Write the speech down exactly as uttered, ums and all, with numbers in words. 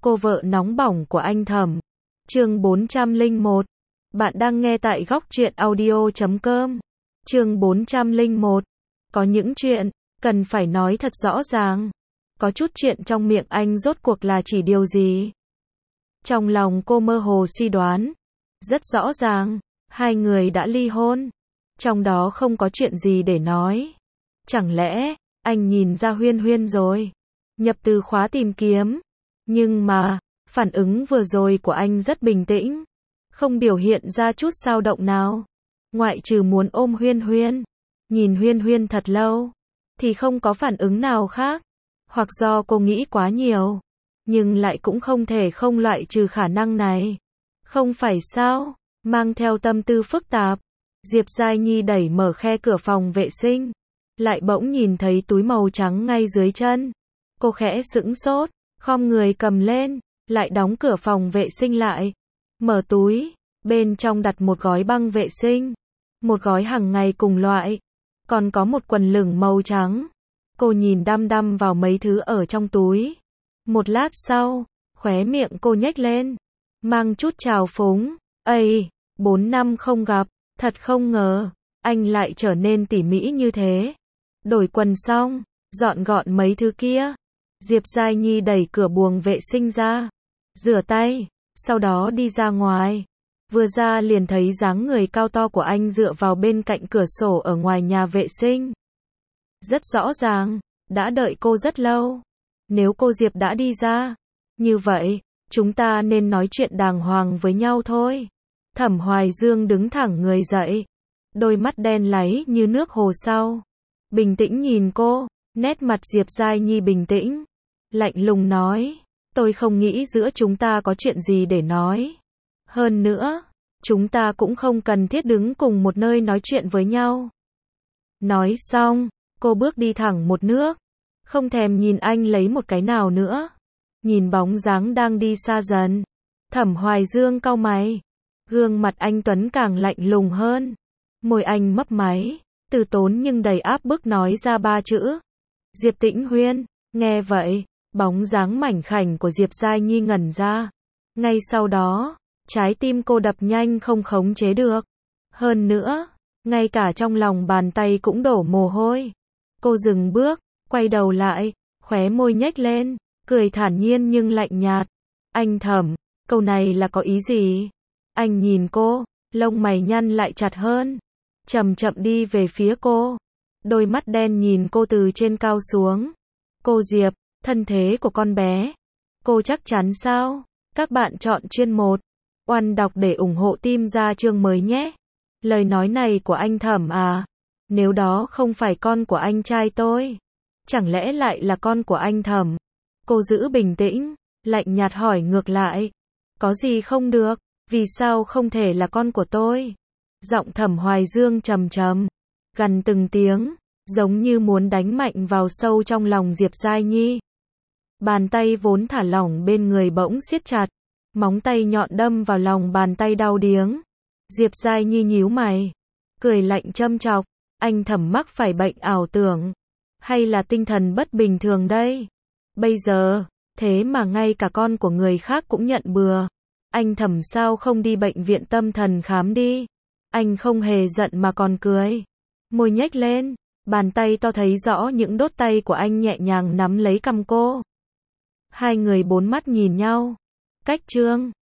Cô vợ nóng bỏng của anh Thẩm. Chương bốn trăm lẻ một. Bạn đang nghe tại góc truyện audio chấm com. Chương bốn trăm lẻ một. Có những chuyện cần phải nói thật rõ ràng. Có chút chuyện trong miệng anh rốt cuộc là chỉ điều gì? Trong lòng cô mơ hồ suy đoán. Rất rõ ràng, hai người đã ly hôn. Trong đó không có chuyện gì để nói. Chẳng lẽ, anh nhìn ra Huyên Huyên rồi? Nhập từ khóa tìm kiếm. Nhưng mà, phản ứng vừa rồi của anh rất bình tĩnh. Không biểu hiện ra chút dao động nào. Ngoại trừ muốn ôm Huyên Huyên. Nhìn Huyên Huyên thật lâu. Thì không có phản ứng nào khác. Hoặc do cô nghĩ quá nhiều. Nhưng lại cũng không thể không loại trừ khả năng này. Không phải sao? Mang theo tâm tư phức tạp. Diệp Giai Nhi đẩy mở khe cửa phòng vệ sinh. Lại bỗng nhìn thấy túi màu trắng ngay dưới chân. Cô khẽ sững sốt, khom người cầm lên, lại đóng cửa phòng vệ sinh lại. Mở túi, bên trong đặt một gói băng vệ sinh. Một gói hàng ngày cùng loại. Còn có một quần lửng màu trắng. Cô nhìn đăm đăm vào mấy thứ ở trong túi. Một lát sau, khóe miệng cô nhếch lên. Mang chút trào phúng. Ây, bốn năm không gặp, thật không ngờ, anh lại trở nên tỉ mỉ như thế. Đổi quần xong, dọn gọn mấy thứ kia. Diệp Giai Nhi đẩy cửa buồng vệ sinh ra. Rửa tay, sau đó đi ra ngoài. Vừa ra liền thấy dáng người cao to của anh dựa vào bên cạnh cửa sổ ở ngoài nhà vệ sinh. Rất rõ ràng, đã đợi cô rất lâu. Nếu cô Diệp đã đi ra, như vậy, chúng ta nên nói chuyện đàng hoàng với nhau thôi. Thẩm Hoài Dương đứng thẳng người dậy. Đôi mắt đen láy như nước hồ sau. Bình tĩnh nhìn cô, nét mặt Diệp Giai Nhi bình tĩnh. Lạnh lùng nói, tôi không nghĩ giữa chúng ta có chuyện gì để nói. Hơn nữa, chúng ta cũng không cần thiết đứng cùng một nơi nói chuyện với nhau. Nói xong, cô bước đi thẳng một nước. Không thèm nhìn anh lấy một cái nào nữa. Nhìn bóng dáng đang đi xa dần. Thẩm Hoài Dương cau mày. Gương mặt anh Tuấn càng lạnh lùng hơn. Môi anh mấp máy, từ tốn nhưng đầy áp bức nói ra ba chữ. Diệp Tĩnh Huyên. Nghe vậy, bóng dáng mảnh khảnh của Diệp Giai Nhi ngẩn ra. Ngay sau đó, trái tim cô đập nhanh không khống chế được. Hơn nữa, ngay cả trong lòng bàn tay cũng đổ mồ hôi. Cô dừng bước, quay đầu lại, khóe môi nhếch lên, cười thản nhiên nhưng lạnh nhạt. Anh Thẩm, câu này là có ý gì? Anh nhìn cô, lông mày nhăn lại chặt hơn. Chậm chậm đi về phía cô. Đôi mắt đen nhìn cô từ trên cao xuống. Cô Diệp, thân thế của con bé. Cô chắc chắn sao? Các bạn chọn chuyên một. Oan đọc để ủng hộ team ra chương mới nhé. Lời nói này của anh Thẩm à? Nếu đó không phải con của anh trai tôi, chẳng lẽ lại là con của anh Thẩm? Cô giữ bình tĩnh, lạnh nhạt hỏi ngược lại. Có gì không được? Vì sao không thể là con của tôi? Giọng Thẩm Hoài Dương trầm trầm, gằn từng tiếng, giống như muốn đánh mạnh vào sâu trong lòng Diệp Giai Nhi. Bàn tay vốn thả lỏng bên người bỗng siết chặt, móng tay nhọn đâm vào lòng bàn tay đau điếng. Diệp Giai Nhi nhíu mày, cười lạnh châm chọc, anh Thẩm mắc phải bệnh ảo tưởng, hay là tinh thần bất bình thường đây? Bây giờ, thế mà ngay cả con của người khác cũng nhận bừa. Anh Thẩm sao không đi bệnh viện tâm thần khám đi? Anh không hề giận mà còn cười. Môi nhếch lên, bàn tay to thấy rõ những đốt tay của anh nhẹ nhàng nắm lấy cằm cô. Hai người bốn mắt nhìn nhau. Cách chương